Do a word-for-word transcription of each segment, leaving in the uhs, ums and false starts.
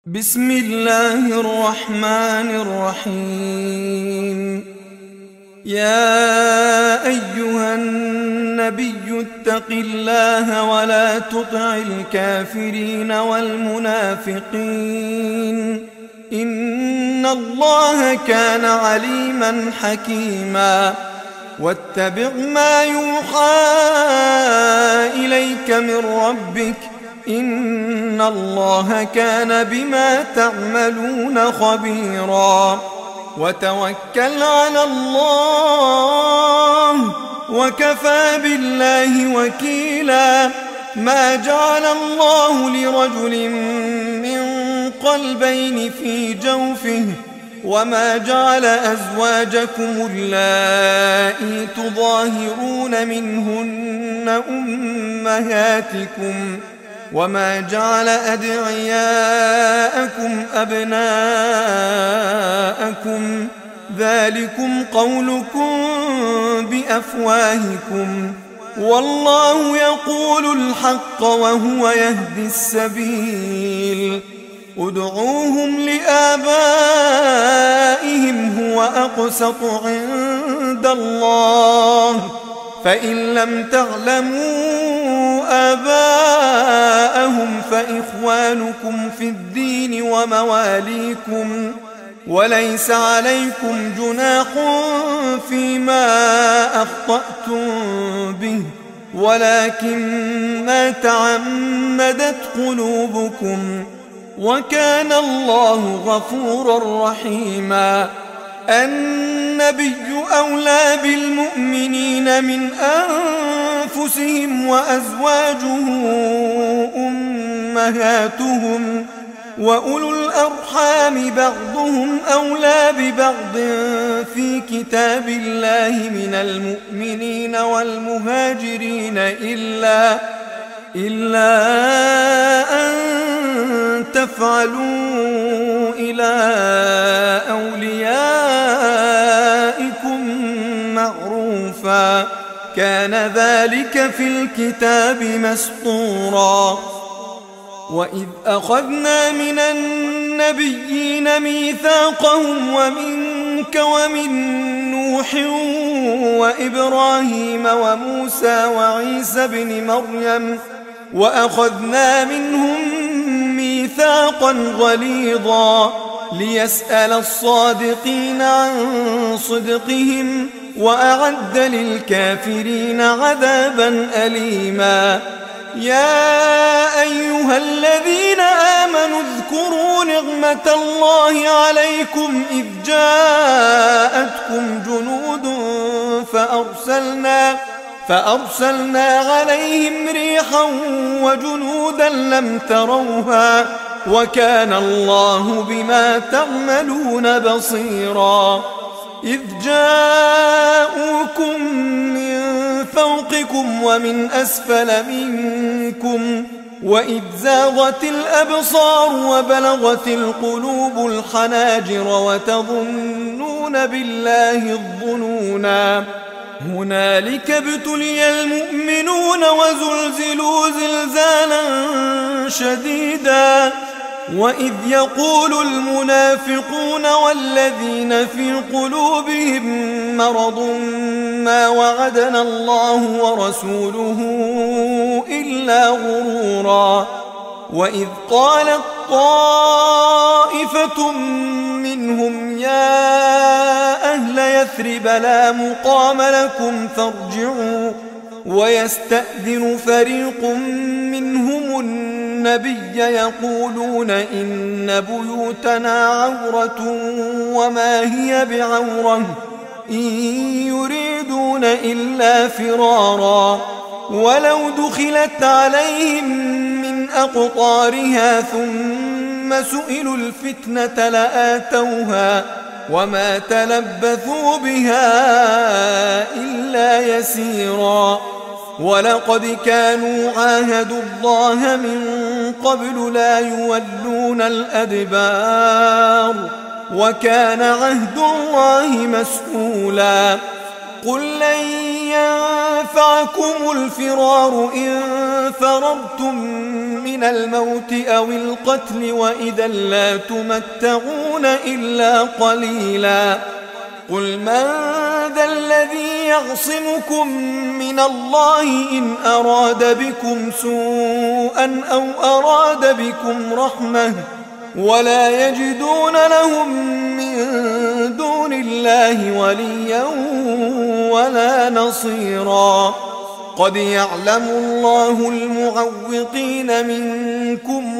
بسم الله الرحمن الرحيم. يا أيها النبي اتق الله ولا تطع الكافرين والمنافقين إن الله كان عليما حكيما. واتبع ما يوحى إليك من ربك إن الله كان بما تعملون خبيرا. وتوكل على الله وكفى بالله وكيلا. ما جعل الله لرجل من قلبين في جوفه وما جعل أزواجكم اللائي تظاهرون منهن أمهاتكم وما جعل أدعياءكم أبناءكم ذلكم قولكم بأفواهكم والله يقول الحق وهو يهدي السبيل. ادعوهم لآبائهم هو أقسط عند الله فإن لم تعلموا آباءهم فإخوانكم في الدين ومواليكم وليس عليكم جناح فيما أخطأتم به ولكن ما تعمدت قلوبكم وكان الله غفورا رحيما. النبي أولى بالمؤمنين من أنفسهم وأزواجه أمهاتهم وأولو الأرحام بعضهم أولى ببعض في كتاب الله من المؤمنين والمهاجرين إلا إلا أن تفعلوا إلى أوليائكم معروفا كان ذلك في الكتاب مسطورا. وإذ أخذنا من النبيين ميثاقهم ومنك ومن نوح وإبراهيم وموسى وعيسى بن مريم وأخذنا منهم ميثاقا غليظا ليسأل الصادقين عن صدقهم وأعد للكافرين عذابا أليما. يا أيها الذين آمنوا اذكروا نعمة الله عليكم إذ جاءتكم جنود فأرسلنا فأرسلنا عليهم ريحا وجنودا لم تروها وكان الله بما تعملون بصيرا. إذ جاءوكم من فوقكم ومن أسفل منكم وإذ زاغت الأبصار وبلغت القلوب الحناجر وتظنون بالله الظنونا. هنالك ابتلي المؤمنون وزلزلوا زلزالا شديدا. وإذ يقول المنافقون والذين في قلوبهم مرض ما وعدنا الله ورسوله إلا غرورا. وإذ قالت طائفة منهم يا أهل يثرب لا مقام لكم فارجعوا ويستأذن فريق منهم النبي يقولون إن بيوتنا عورة وما هي بعورة إن يريدون إلا فرارا. ولو دخلت عليهم من أقطارها ثم سئلوا الفتنة لآتوها وما تلبثوا بها إلا يسيرا. ولقد كانوا عاهدوا الله من قبل لا يولون الأدبار وكان عهد الله مسؤولا. قل لن ينفعكم الفرار إن فررتم من الموت أو القتل وإذا لا تمتعون إلا قليلا قل من ذا الذي يعصمكم من الله إن أراد بكم سوءا أو أراد بكم رحمة ولا يجدون لهم من دون الله وليا ولا نصيرا قد يعلم الله المعوقين منكم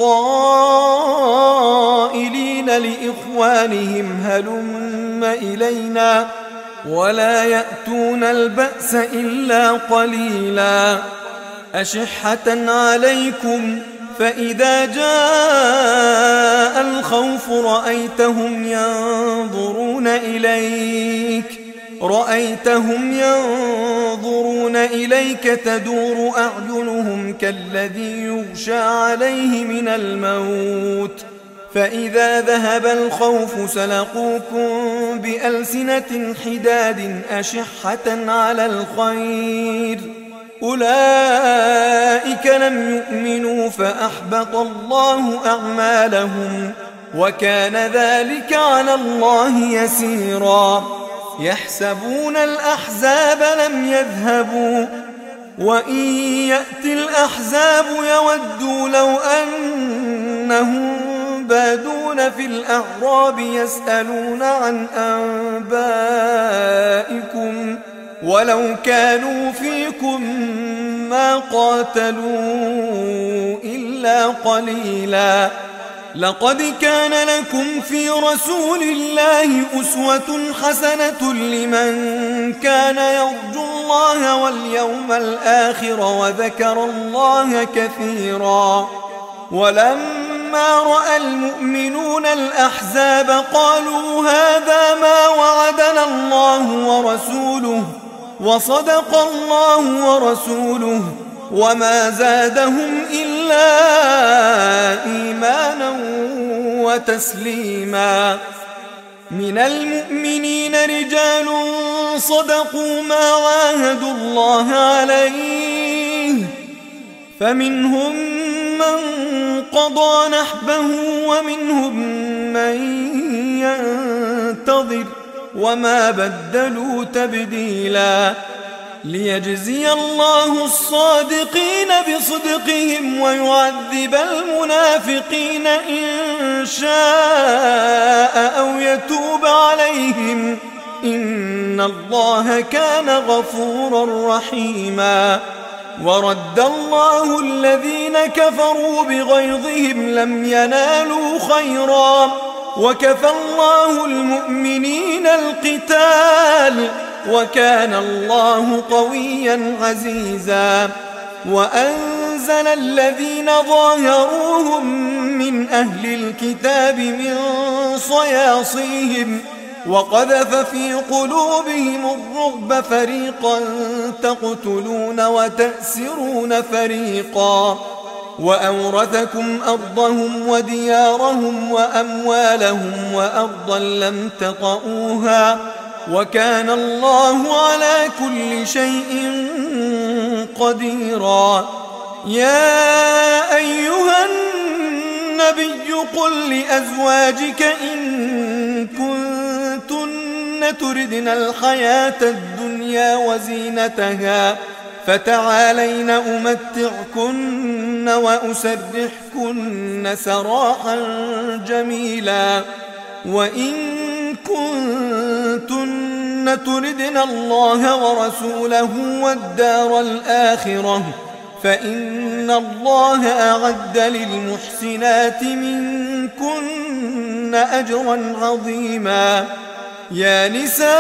والقائلين لإخوانهم هلم إلينا ولا يأتون البأس إلا قليلا أشحة عليكم فإذا جاء الخوف رأيتهم ينظرون إليك رأيتهم ينظرون إليك تدور أعينهم كالذي يغشى عليه من الموت فإذا ذهب الخوف سلقوكم بألسنة حداد أشحة على الخير أولئك لم يؤمنوا فأحبط الله أعمالهم وكان ذلك على الله يسيرا يحسبون الأحزاب لم يذهبوا وإن يأتي الأحزاب يودوا لو أنهم بادون في الأعراب يسألون عن أنبائكم ولو كانوا فيكم ما قاتلوا إلا قليلا لقد كان لكم في رسول الله أسوة حسنة لمن كان يرجو الله واليوم الآخر وذكر الله كثيرا ولما رأى المؤمنون الأحزاب قالوا هذا ما وعدنا الله ورسوله وصدق الله ورسوله وما زادهم إلا إيمانا وتسليما من المؤمنين رجال صدقوا ما عاهدوا الله عليه فمنهم من قضى نحبه ومنهم من ينتظر وما بدلوا تبديلا ليجزي الله الصادقين بصدقهم ويعذب المنافقين إن شاء أو يتوب عليهم إن الله كان غفورا رحيما ورد الله الذين كفروا بغيظهم لم ينالوا خيرا وكفى الله المؤمنين القتال وكان الله قويا عزيزا وأنزل الذين ظاهروهم من أهل الكتاب من صياصيهم وقذف في قلوبهم الرعب فريقا تقتلون وتأسرون فريقا وأورثكم أرضهم وديارهم وأموالهم وأرضا لم تطئوها وكان الله على كل شيء قديرا يا أيها النبي قل لأزواجك إن كنتن تردن الحياة الدنيا وزينتها فتعالين أمتعكن وأسرحكن سراحا جميلا وإن كنتن تردن الله ورسوله والدار الآخرة فإن الله أعد للمحسنات منكن أجرا عظيما يا نساء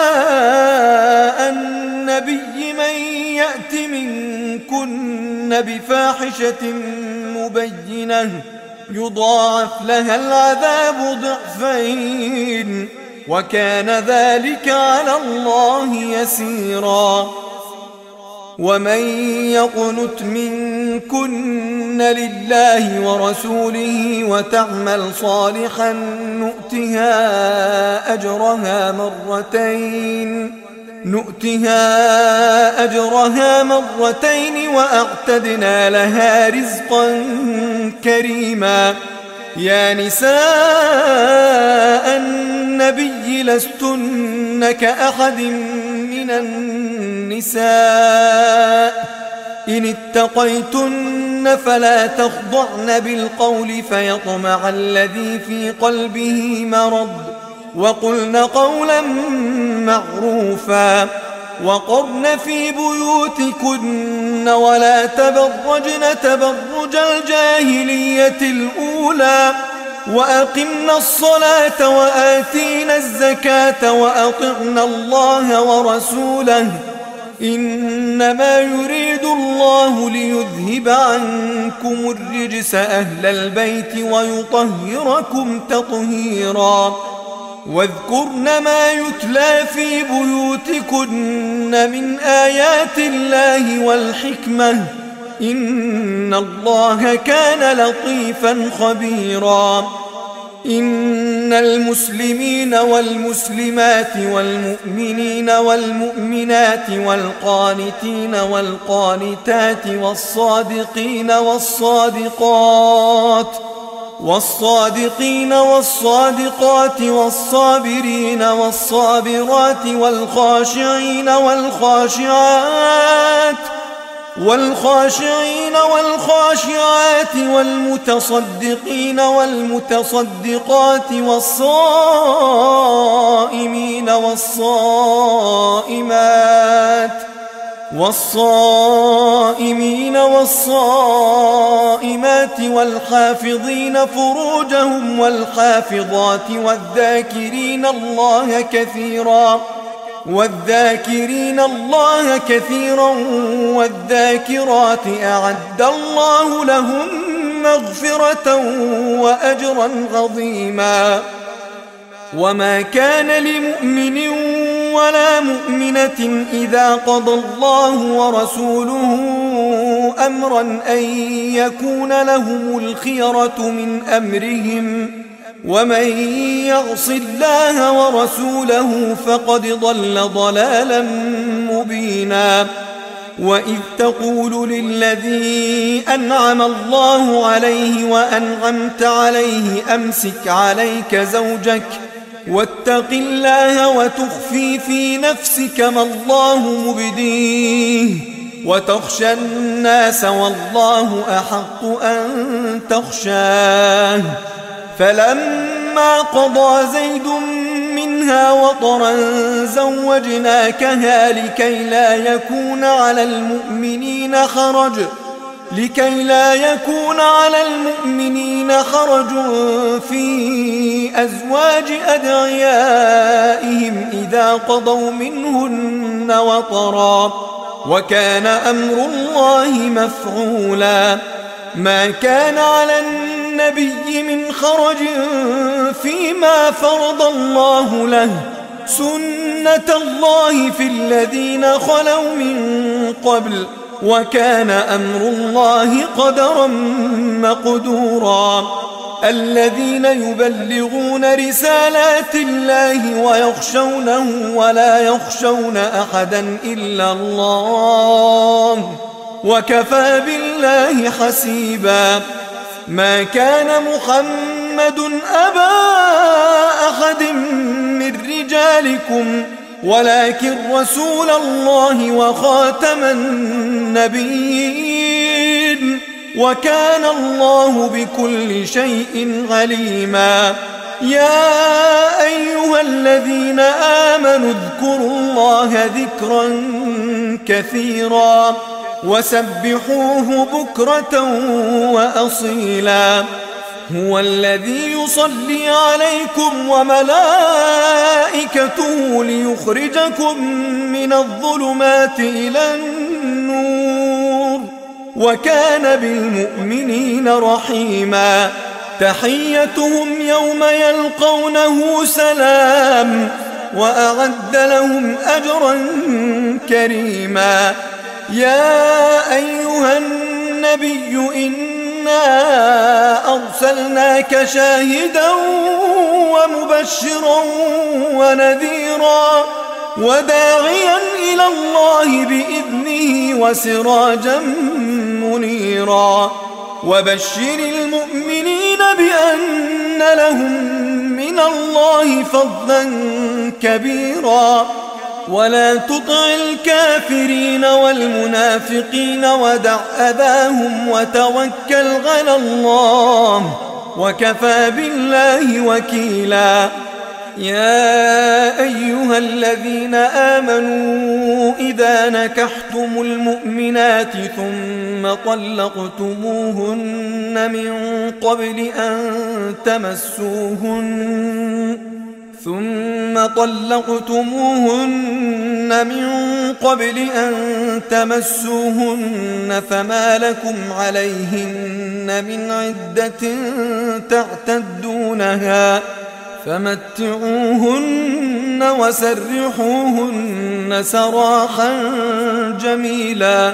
النبي من يأت منكن بفاحشة مبينة يضاعف لها العذاب ضعفين وكان ذلك على الله يسيرا ومن يقنت منكن لله ورسوله وتعمل صالحا نؤتها أجرها مرتين نؤتها أجرها مرتين وأعتدنا لها رزقا كريما. يا نساء النبي لستن كأحد من النساء إن اتقيتن فلا تخضعن بالقول فيطمع الذي في قلبه مرض وقلن قولا معروفا. وقرن في بيوتكن ولا تبرجن تبرج الجاهلية الأولى وأقمنا الصلاة وآتينا الزكاة وأطعنا الله ورسوله إنما يريد الله ليذهب عنكم الرجس أهل البيت ويطهركم تطهيرا. واذكرن ما يتلى في بيوتكن من آيات الله والحكمة إن الله كان لطيفا خبيرا. إن المسلمين والمسلمات والمؤمنين والمؤمنات والقانتين والقانتات والصادقين والصادقات والصادقين والصادقات والصابرين والصابرات والخاشعين والخاشعات والخاشعين والخاشعات والمتصدقين والمتصدقات والصائمين والصائمات والصائمين والصائمات والحافظين فروجهم والحافظات والذاكرين الله كثيرا والذاكرين الله كثيرا والذاكرات أعد الله لهم مغفرة وأجرا عظيما. وما كان لمؤمن ولا مؤمنة إذا قضى الله ورسوله أمرا أن يكون لهم الخيرة من أمرهم ومن يعص الله ورسوله فقد ضل ضلالا مبينا. وإذ تقول للذي أنعم الله عليه وأنعمت عليه أمسك عليك زوجك واتق الله وتخفي في نفسك ما الله مبديه وتخشى الناس والله أحق أن تخشاه. فلما قضى زيد منها وطرا زوجناكها لكي لا يكون على المؤمنين حرج لكي لا يكون على المؤمنين حرج في أزواج أدعيائهم إذا قضوا منهن وطرا وكان أمر الله مفعولا. ما كان على النبي من خرج فيما فرض الله له سنة الله في الذين خلوا من قبل وكان أمر الله قدرا مقدورا. الذين يبلغون رسالات الله ويخشونه ولا يخشون أحدا إلا الله وكفى بالله حسيبا. ما كان محمد أبا أحد من رجالكم ولكن رسول الله وخاتم النبيين وكان الله بكل شيء عليما. يا أيها الذين آمنوا اذكروا الله ذكرا كثيرا وسبحوه بكرة وأصيلا. هو الذي يصلي عليكم وملائكته ليخرجكم من الظلمات إلى النور وكان بالمؤمنين رحيما. تحيتهم يوم يلقونه سلام وأعد لهم أجرا كريما. يا أيها النبي إنا أرسلناك شاهدا ومبشرا ونذيرا وداعيا إلى الله بإذنه وسراجا منيرا وبشر المؤمنين بأن لهم من الله فضلا كبيرا ولا تطع الكافرين والمنافقين ودع أذاهم وتوكل على الله وكفى بالله وكيلا. يا أيها الذين آمنوا إذا نكحتم المؤمنات ثم طلقتموهن من قبل أن تمسوهن ثم طلقتموهن من قبل أن تمسوهن فما لكم عليهن من عدة تعتدونها فمتعوهن وسرحوهن سراحا جميلا.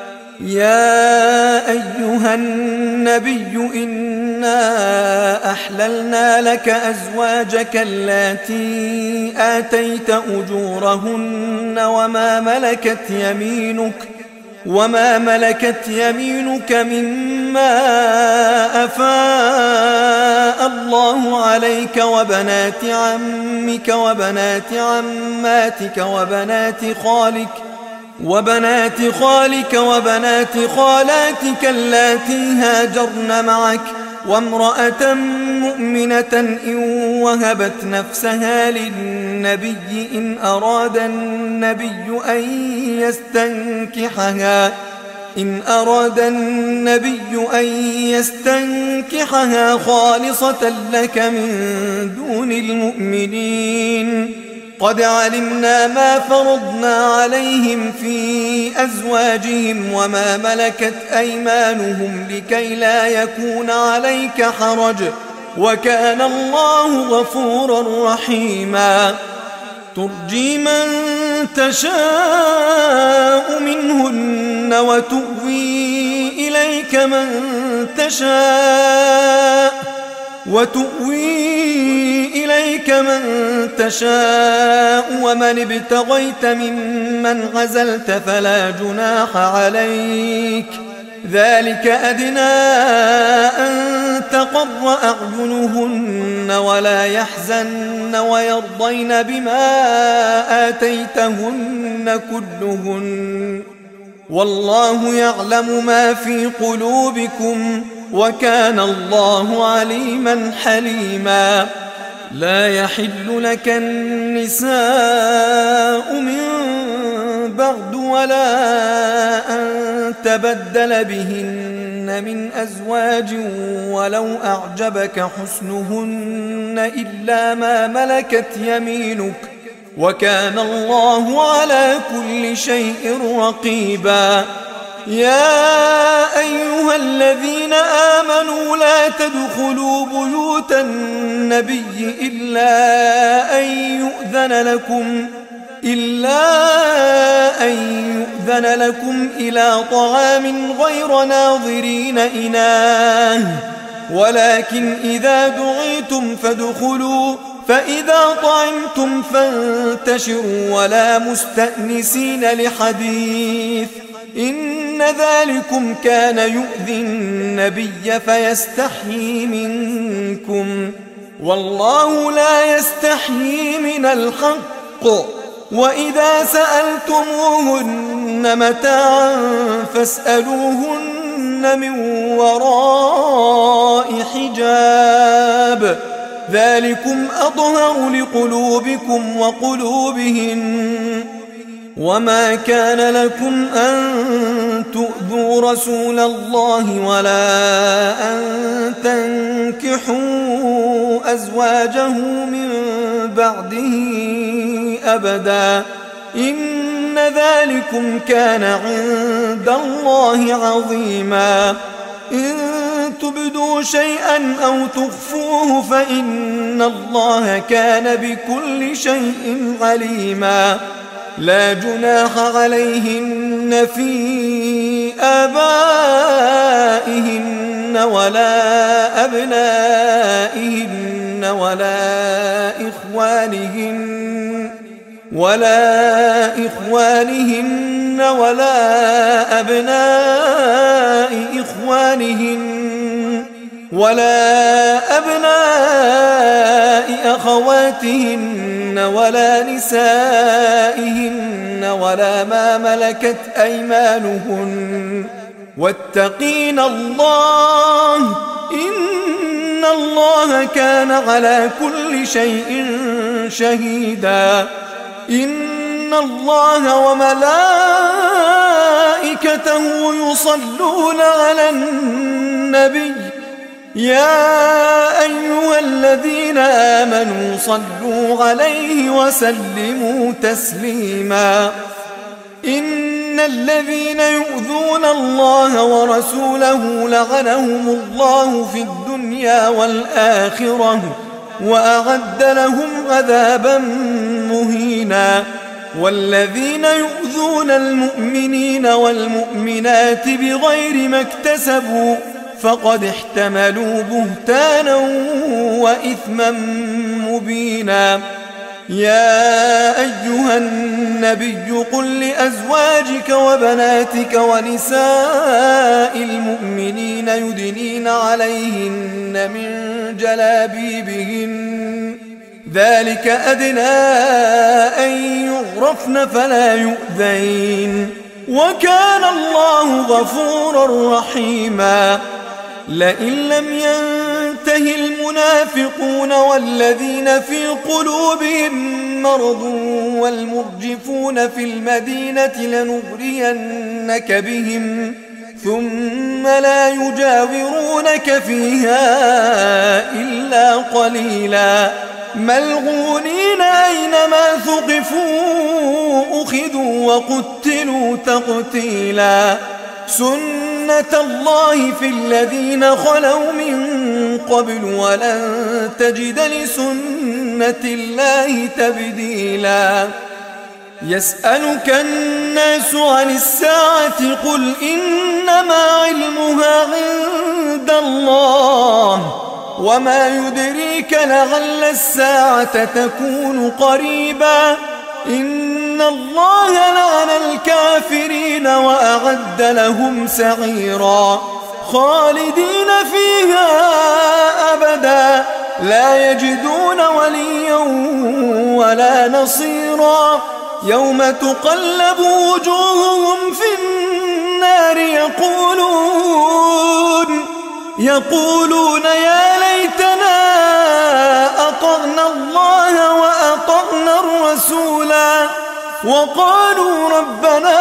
يا أيها النبي إنا أحللنا لك أزواجك اللاتي آتيت أجورهن وما ملكت يمينك وما ملكت يمينك مما أفاء الله عليك وبنات عمك وبنات عماتك وبنات خالك وبنات خالك وبنات خالاتك اللاتي هاجرن معك وامرأة مؤمنة إن وهبت نفسها للنبي إن أراد النبي أن يستنكحها إن أراد النبي أن يستنكحها خالصة لك من دون المؤمنين. قد علمنا ما فرضنا عليهم في أزواجهم وما ملكت أيمانهم لكي لا يكون عليك حرج وكان الله غفورا رحيما. ترجي من تشاء منهن وتؤوي إليك من تشاء وتؤوي إليك من تشاء ومن ابتغيت ممن عزلت فلا جناح عليك ذلك أدنى أن تقر أعينهن ولا يحزن ويرضين بما آتيتهن كلهن والله يعلم ما في قلوبكم وكان الله عليما حليما. لا يحل لك النساء من بعد ولا أن تبدل بهن من أزواج ولو أعجبك حسنهن إلا ما ملكت يمينك وكان الله على كل شيء رقيبا. يا أيها الذين آمنوا لا تدخلوا بيوت النبي إلا أن يؤذن لكم إلا أن يؤذن لكم إلى طعام غير ناظرين إناه ولكن إذا دعيتم فادخلوا فإذا طعمتم فانتشروا ولا مستأنسين لحديث إن ذلكم كان يؤذي النبي فيستحيي منكم والله لا يستحيي من الحق. وإذا سألتموهن متاعا فاسألوهن من وراء حجاب ذلكم أطهر لقلوبكم وقلوبهن. وما كان لكم أن تؤذوا رسول الله ولا أن تنكحوا أزواجه من بعده أبدا إن ذلكم كان عند الله عظيما. إن تبدوا شيئا أو تخفوه فإن الله كان بكل شيء عليما. لا جناح عليهن في آبائهن ولا أبنائهن ولا إخوانهن ولا إخوانهن ولا أبناء إخوانهن ولا أبناء أخواتهن ولا نسائهن ولا ما ملكت أيمانهن واتقين الله إن الله كان على كل شيء شهيدا. إن الله وملائكته يصلون على النبي يا أيها الذين آمنوا صلوا عليه وسلموا تسليما. إن الذين يؤذون الله ورسوله لعنهم الله في الدنيا والآخرة وأعد لهم عذابا مهينا. والذين يؤذون المؤمنين والمؤمنات بغير ما اكتسبوا فقد احتملوا بهتانا وإثما مبينا. يا أيها النبي قل لأزواجك وبناتك ونساء المؤمنين يدنين عليهن من جلابيبهن ذلك أدنى أن يعرفن فلا يؤذين وكان الله غفورا رحيما. لئن لم ينته المنافقون والذين في قلوبهم مرض والمرجفون في المدينة لنغرينك بهم ثم لا يجاورونك فيها إلا قليلا ملعونين أينما ثقفوا أخذوا وقتلوا تقتيلا. سنة الله في الذين خلوا من قبل ولن تجد لسنة الله تبديلا. يسألك الناس عن الساعة قل إنما علمها عند الله وما يدريك لعل الساعة تكون قريبا. إن الله لعن الكافرين وأعد لهم سعيرا خالدين فيها أبدا لا يجدون وليا ولا نصيرا. يوم تقلب وجوههم في النار يقولون يقولون يا ليتنا أطعنا الله وأطعنا الرسولا وقالوا ربنا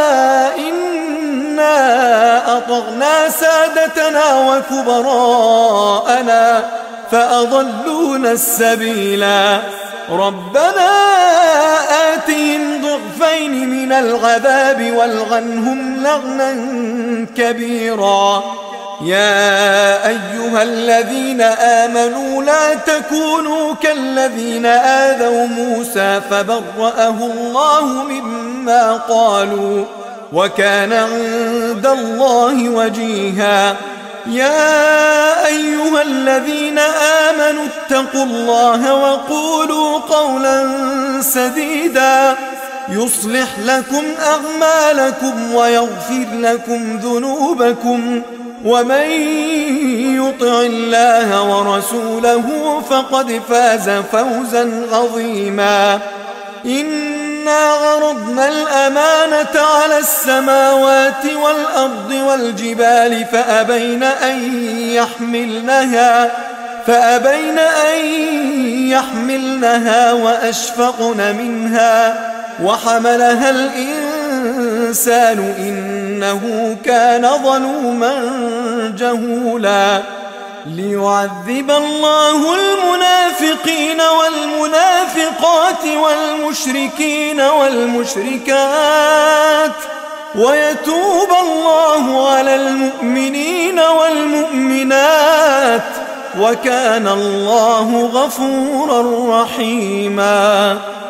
إنا أطعنا سادتنا وكبراءنا فأضلونا السبيلا. ربنا آتهم ضعفين من العذاب والعنهم لعنا كبيرا. يا أيها الذين آمنوا لا تكونوا كالذين آذوا موسى فبرأه الله مما قالوا وكان عند الله وجيها. يا أيها الذين آمنوا اتقوا الله وقولوا قولا سديدا يصلح لكم أعمالكم ويغفر لكم ذنوبكم ومن يطع الله ورسوله فقد فاز فوزا عظيما. إنا عرضنا الأمانة على السماوات والأرض والجبال فأبين أن يحملنها فأبين أن يحملنها وأشفقن منها وحملها الإنسان إنه كان ظلوما جهولا. ليعذب الله المنافقين والمنافقات والمشركين والمشركات ويتوب الله على المؤمنين والمؤمنات وكان الله غفورا رحيما.